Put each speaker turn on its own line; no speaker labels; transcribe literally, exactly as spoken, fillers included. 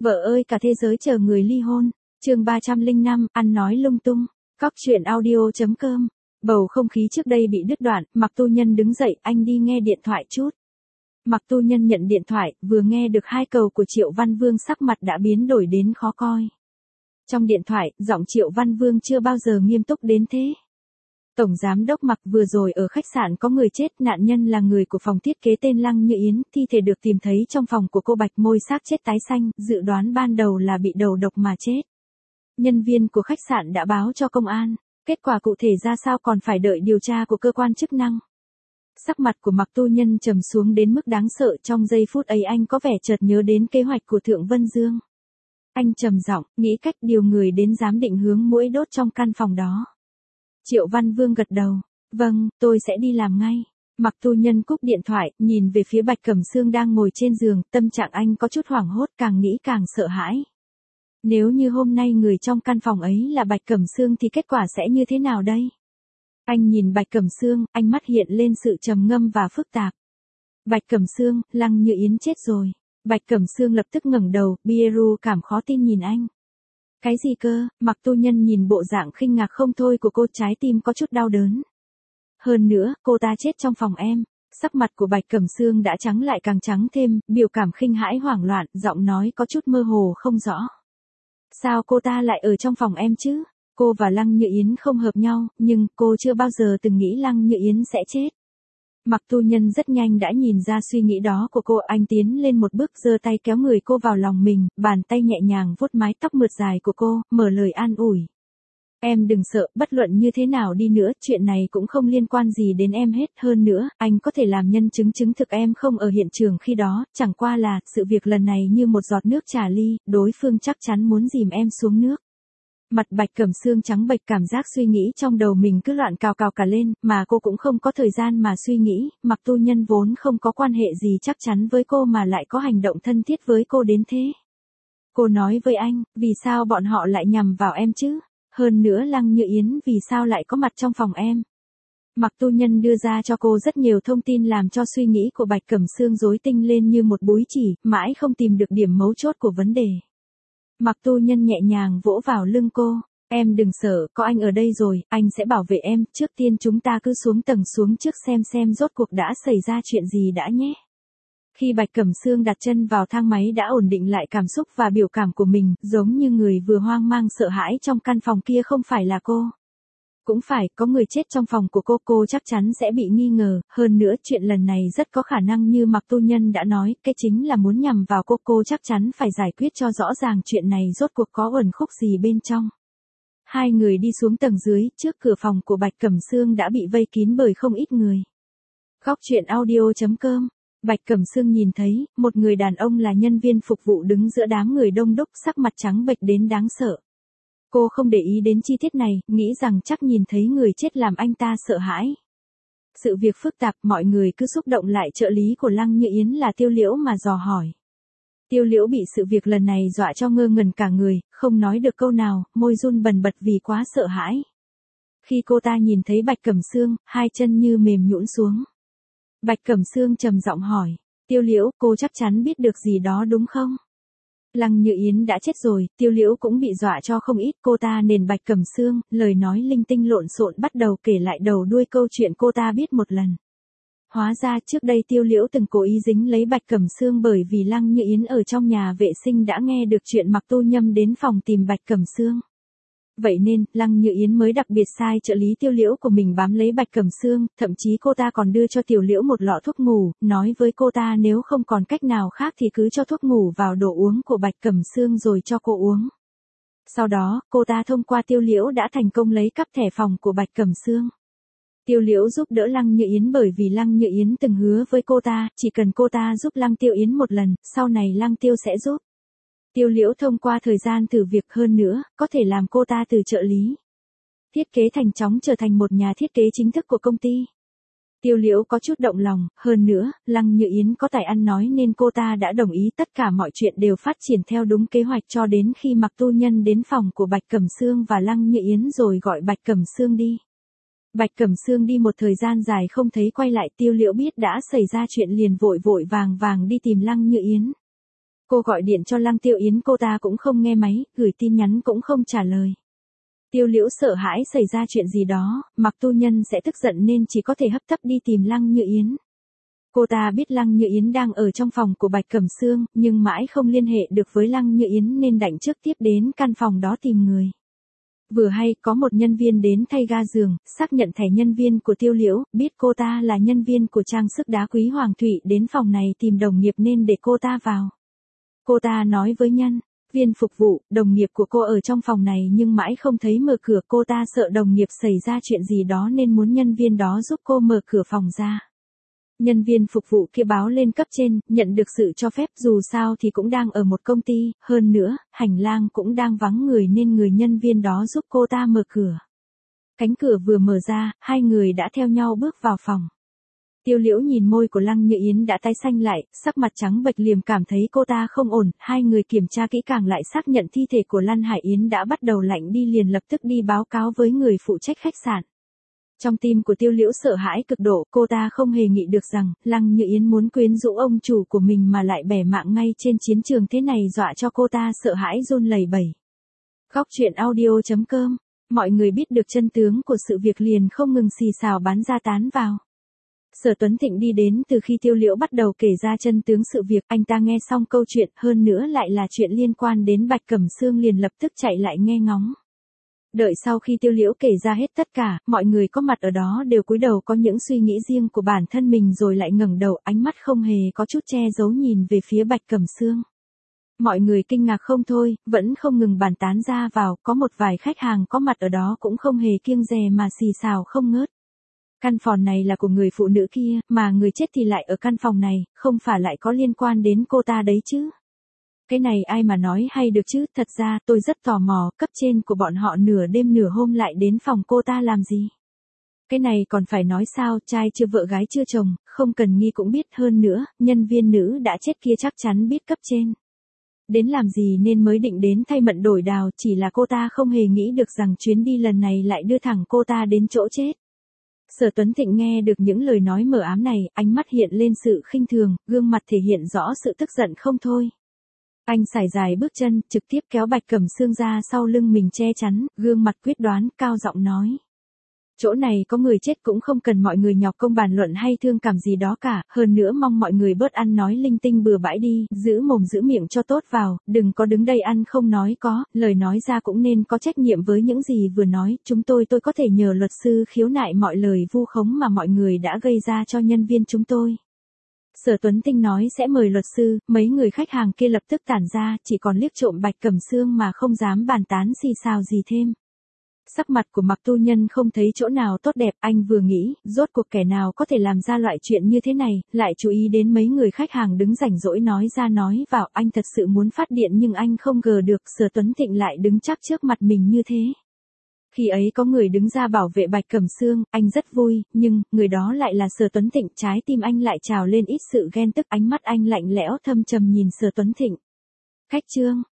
Vợ ơi cả thế giới chờ người ly hôn. Chương ba trăm lẻ năm, ăn nói lung tung. Cóc truyện audio chấm com. Bầu không khí trước đây bị đứt đoạn, Mạc Tu Nhân đứng dậy, anh đi nghe điện thoại chút. Mạc Tu Nhân nhận điện thoại, vừa nghe được hai câu của Triệu Văn Vương sắc mặt đã biến đổi đến khó coi. Trong điện thoại, giọng Triệu Văn Vương chưa bao giờ nghiêm túc đến thế. Tổng giám đốc Mạc, vừa rồi ở khách sạn có người chết, nạn nhân là người của phòng thiết kế tên Lăng Như Yến, thi thể được tìm thấy trong phòng của cô Bạch, môi xác chết tái xanh, dự đoán ban đầu là bị đầu độc mà chết. Nhân viên của khách sạn đã báo cho công an, kết quả cụ thể ra sao còn phải đợi điều tra của cơ quan chức năng. Sắc mặt của Mạc Tu Nhân trầm xuống đến mức đáng sợ, trong giây phút ấy anh có vẻ chợt nhớ đến kế hoạch của Thượng Vân Dương. Anh trầm giọng, nghĩ cách điều người đến giám định hướng muỗi đốt trong căn phòng đó. Triệu Văn Vương gật đầu, vâng, tôi sẽ đi làm ngay. Mạc Tu Nhân cúp điện thoại, nhìn về phía Bạch Cẩm Sương đang ngồi trên giường, tâm trạng anh có chút hoảng hốt, càng nghĩ càng sợ hãi. Nếu như hôm nay người trong căn phòng ấy là Bạch Cẩm Sương thì kết quả sẽ như thế nào đây? Anh nhìn Bạch Cẩm Sương, ánh mắt hiện lên sự trầm ngâm và phức tạp. Bạch Cẩm Sương, Lăng Như Yến chết rồi. Bạch Cẩm Sương lập tức ngẩng đầu, Pieru cảm khó tin nhìn anh. Cái gì cơ? Mạc Tu Nhân nhìn bộ dạng khinh ngạc không thôi của cô, trái tim có chút đau đớn. Hơn nữa, cô ta chết trong phòng em. Sắc mặt của Bạch Cẩm Sương đã trắng lại càng trắng thêm, biểu cảm khinh hãi hoảng loạn, giọng nói có chút mơ hồ không rõ. Sao cô ta lại ở trong phòng em chứ? Cô và Lăng Như Yến không hợp nhau, nhưng cô chưa bao giờ từng nghĩ Lăng Như Yến sẽ chết. Mạc Tu Nhân rất nhanh đã nhìn ra suy nghĩ đó của cô, anh tiến lên một bước, giơ tay kéo người cô vào lòng mình, bàn tay nhẹ nhàng vuốt mái tóc mượt dài của cô, mở lời an ủi. Em đừng sợ, bất luận như thế nào đi nữa, chuyện này cũng không liên quan gì đến em hết, hơn nữa, anh có thể làm nhân chứng chứng thực em không ở hiện trường khi đó, chẳng qua là, sự việc lần này như một giọt nước trà ly, đối phương chắc chắn muốn dìm em xuống nước. Mặt Bạch Cẩm Sương trắng bệch, cảm giác suy nghĩ trong đầu mình cứ loạn cào cào cả lên, mà cô cũng không có thời gian mà suy nghĩ, Mạc Tu Nhân vốn không có quan hệ gì chắc chắn với cô mà lại có hành động thân thiết với cô đến thế. Cô nói với anh, vì sao bọn họ lại nhằm vào em chứ? Hơn nữa Lăng Như Yến vì sao lại có mặt trong phòng em? Mạc Tu Nhân đưa ra cho cô rất nhiều thông tin làm cho suy nghĩ của Bạch Cẩm Sương rối tinh lên như một búi chỉ, mãi không tìm được điểm mấu chốt của vấn đề. Mạc Tu Nhân nhẹ nhàng vỗ vào lưng cô, em đừng sợ, có anh ở đây rồi, anh sẽ bảo vệ em, trước tiên chúng ta cứ xuống tầng xuống trước xem xem rốt cuộc đã xảy ra chuyện gì đã nhé. Khi Bạch Cẩm Sương đặt chân vào thang máy đã ổn định lại cảm xúc và biểu cảm của mình, giống như người vừa hoang mang sợ hãi trong căn phòng kia không phải là cô. Cũng phải, có người chết trong phòng của cô, cô chắc chắn sẽ bị nghi ngờ, hơn nữa chuyện lần này rất có khả năng như Mạc Tu Nhân đã nói, cái chính là muốn nhằm vào cô, cô chắc chắn phải giải quyết cho rõ ràng chuyện này rốt cuộc có uẩn khúc gì bên trong. Hai người đi xuống tầng dưới, trước cửa phòng của Bạch Cẩm Sương đã bị vây kín bởi không ít người. Cóc truyện audio chấm com. Bạch Cẩm Sương nhìn thấy, một người đàn ông là nhân viên phục vụ đứng giữa đám người đông đúc, sắc mặt trắng bệch đến đáng sợ. Cô không để ý đến chi tiết này, nghĩ rằng chắc nhìn thấy người chết làm anh ta sợ hãi. Sự việc phức tạp, mọi người cứ xúc động lại, trợ lý của Lăng Như Yến là Tiêu Liễu mà dò hỏi. Tiêu Liễu bị sự việc lần này dọa cho ngơ ngẩn cả người, không nói được câu nào, môi run bần bật vì quá sợ hãi. Khi cô ta nhìn thấy Bạch Cẩm Sương, hai chân như mềm nhũn xuống. Bạch Cẩm Sương trầm giọng hỏi, Tiêu Liễu, cô chắc chắn biết được gì đó đúng không? Lăng Như Yến đã chết rồi, Tiêu Liễu cũng bị dọa cho không ít, cô ta nền Bạch Cẩm Sương, lời nói linh tinh lộn xộn bắt đầu kể lại đầu đuôi câu chuyện cô ta biết một lần. Hóa ra trước đây Tiêu Liễu từng cố ý dính lấy Bạch Cẩm Sương bởi vì Lăng Như Yến ở trong nhà vệ sinh đã nghe được chuyện Mạc Tu Nhân đến phòng tìm Bạch Cẩm Sương. Vậy nên, Lăng Như Yến mới đặc biệt sai trợ lý Tiêu Liễu của mình bám lấy Bạch Cẩm Sương, thậm chí cô ta còn đưa cho Tiểu Liễu một lọ thuốc ngủ, nói với cô ta nếu không còn cách nào khác thì cứ cho thuốc ngủ vào đồ uống của Bạch Cẩm Sương rồi cho cô uống. Sau đó, cô ta thông qua Tiêu Liễu đã thành công lấy cắp thẻ phòng của Bạch Cẩm Sương. Tiêu Liễu giúp đỡ Lăng Như Yến bởi vì Lăng Như Yến từng hứa với cô ta, chỉ cần cô ta giúp Lăng Tiêu Yến một lần, sau này Lăng Tiêu sẽ giúp. Tiêu Liễu thông qua thời gian thử việc hơn nữa, có thể làm cô ta từ trợ lý thiết kế thành chóng trở thành một nhà thiết kế chính thức của công ty. Tiêu Liễu có chút động lòng, hơn nữa, Lăng Như Yến có tài ăn nói nên cô ta đã đồng ý tất cả mọi chuyện đều phát triển theo đúng kế hoạch cho đến khi Mạc Tu Nhân đến phòng của Bạch Cẩm Sương và Lăng Như Yến rồi gọi Bạch Cẩm Sương đi. Bạch Cẩm Sương đi một thời gian dài không thấy quay lại, Tiêu Liễu biết đã xảy ra chuyện liền vội vội vàng vàng đi tìm Lăng Như Yến. Cô gọi điện cho Lăng Tiêu Yến cô ta cũng không nghe máy, gửi tin nhắn cũng không trả lời. Tiêu Liễu sợ hãi xảy ra chuyện gì đó, Mạc Tu Nhân sẽ tức giận nên chỉ có thể hấp tấp đi tìm Lăng Như Yến. Cô ta biết Lăng Như Yến đang ở trong phòng của Bạch Cẩm Sương, nhưng mãi không liên hệ được với Lăng Như Yến nên đành trước tiếp đến căn phòng đó tìm người. Vừa hay có một nhân viên đến thay ga giường, xác nhận thẻ nhân viên của Tiêu Liễu, biết cô ta là nhân viên của trang sức đá quý Hoàng Thụy đến phòng này tìm đồng nghiệp nên để cô ta vào. Cô ta nói với nhân viên phục vụ, đồng nghiệp của cô ở trong phòng này nhưng mãi không thấy mở cửa, cô ta sợ đồng nghiệp xảy ra chuyện gì đó nên muốn nhân viên đó giúp cô mở cửa phòng ra. Nhân viên phục vụ kia báo lên cấp trên, nhận được sự cho phép, dù sao thì cũng đang ở một công ty, hơn nữa, hành lang cũng đang vắng người nên người nhân viên đó giúp cô ta mở cửa. Cánh cửa vừa mở ra, hai người đã theo nhau bước vào phòng. Tiêu Liễu nhìn môi của Lăng Như Yến đã tái xanh lại, sắc mặt trắng bệch liềm cảm thấy cô ta không ổn, hai người kiểm tra kỹ càng lại xác nhận thi thể của Lan Hải Yến đã bắt đầu lạnh đi liền lập tức đi báo cáo với người phụ trách khách sạn. Trong tim của Tiêu Liễu sợ hãi cực độ, cô ta không hề nghĩ được rằng, Lăng Như Yến muốn quyến rũ ông chủ của mình mà lại bẻ mạng ngay trên chiến trường thế này, dọa cho cô ta sợ hãi run lẩy bẩy. Góc truyện audio chấm com, mọi người biết được chân tướng của sự việc liền không ngừng xì xào bán ra tán vào. Sở Tuấn Thịnh đi đến từ khi Tiêu Liễu bắt đầu kể ra chân tướng sự việc, anh ta nghe xong câu chuyện, hơn nữa lại là chuyện liên quan đến Bạch Cẩm Sương liền lập tức chạy lại nghe ngóng. Đợi sau khi Tiêu Liễu kể ra hết tất cả, mọi người có mặt ở đó đều cúi đầu có những suy nghĩ riêng của bản thân mình rồi lại ngẩng đầu, ánh mắt không hề có chút che giấu nhìn về phía Bạch Cẩm Sương. Mọi người kinh ngạc không thôi, vẫn không ngừng bàn tán ra vào, có một vài khách hàng có mặt ở đó cũng không hề kiêng dè mà xì xào không ngớt. Căn phòng này là của người phụ nữ kia, mà người chết thì lại ở căn phòng này, không phải lại có liên quan đến cô ta đấy chứ. Cái này ai mà nói hay được chứ, thật ra tôi rất tò mò, cấp trên của bọn họ nửa đêm nửa hôm lại đến phòng cô ta làm gì. Cái này còn phải nói sao, trai chưa vợ gái chưa chồng, không cần nghi cũng biết, hơn nữa, nhân viên nữ đã chết kia chắc chắn biết cấp trên đến làm gì nên mới định đến thay mận đổi đào, chỉ là cô ta không hề nghĩ được rằng chuyến đi lần này lại đưa thẳng cô ta đến chỗ chết. Sở Tuấn Thịnh nghe được những lời nói mờ ám này, ánh mắt hiện lên sự khinh thường, gương mặt thể hiện rõ sự tức giận không thôi. Anh sải dài bước chân, trực tiếp kéo Bạch Cẩm Sương ra sau lưng mình che chắn, gương mặt quyết đoán, cao giọng nói. Chỗ này có người chết cũng không cần mọi người nhọc công bàn luận hay thương cảm gì đó cả, hơn nữa mong mọi người bớt ăn nói linh tinh bừa bãi đi, giữ mồm giữ miệng cho tốt vào, đừng có đứng đây ăn không nói có, lời nói ra cũng nên có trách nhiệm với những gì vừa nói, chúng tôi tôi có thể nhờ luật sư khiếu nại mọi lời vu khống mà mọi người đã gây ra cho nhân viên chúng tôi. Sở Tuấn Tinh nói sẽ mời luật sư, mấy người khách hàng kia lập tức tản ra, chỉ còn liếc trộm Bạch Cẩm Sương mà không dám bàn tán xì xào gì thêm. Sắc mặt của Mạc Tu Nhân không thấy chỗ nào tốt đẹp, anh vừa nghĩ, rốt cuộc kẻ nào có thể làm ra loại chuyện như thế này, lại chú ý đến mấy người khách hàng đứng rảnh rỗi nói ra nói vào, anh thật sự muốn phát điện nhưng anh không ngờ được Sở Tuấn Thịnh lại đứng chắc trước mặt mình như thế. Khi ấy có người đứng ra bảo vệ Bạch Cẩm Sương, anh rất vui, nhưng, người đó lại là Sở Tuấn Thịnh, trái tim anh lại trào lên ít sự ghen tức, ánh mắt anh lạnh lẽo thâm trầm nhìn Sở Tuấn Thịnh. Khách trương,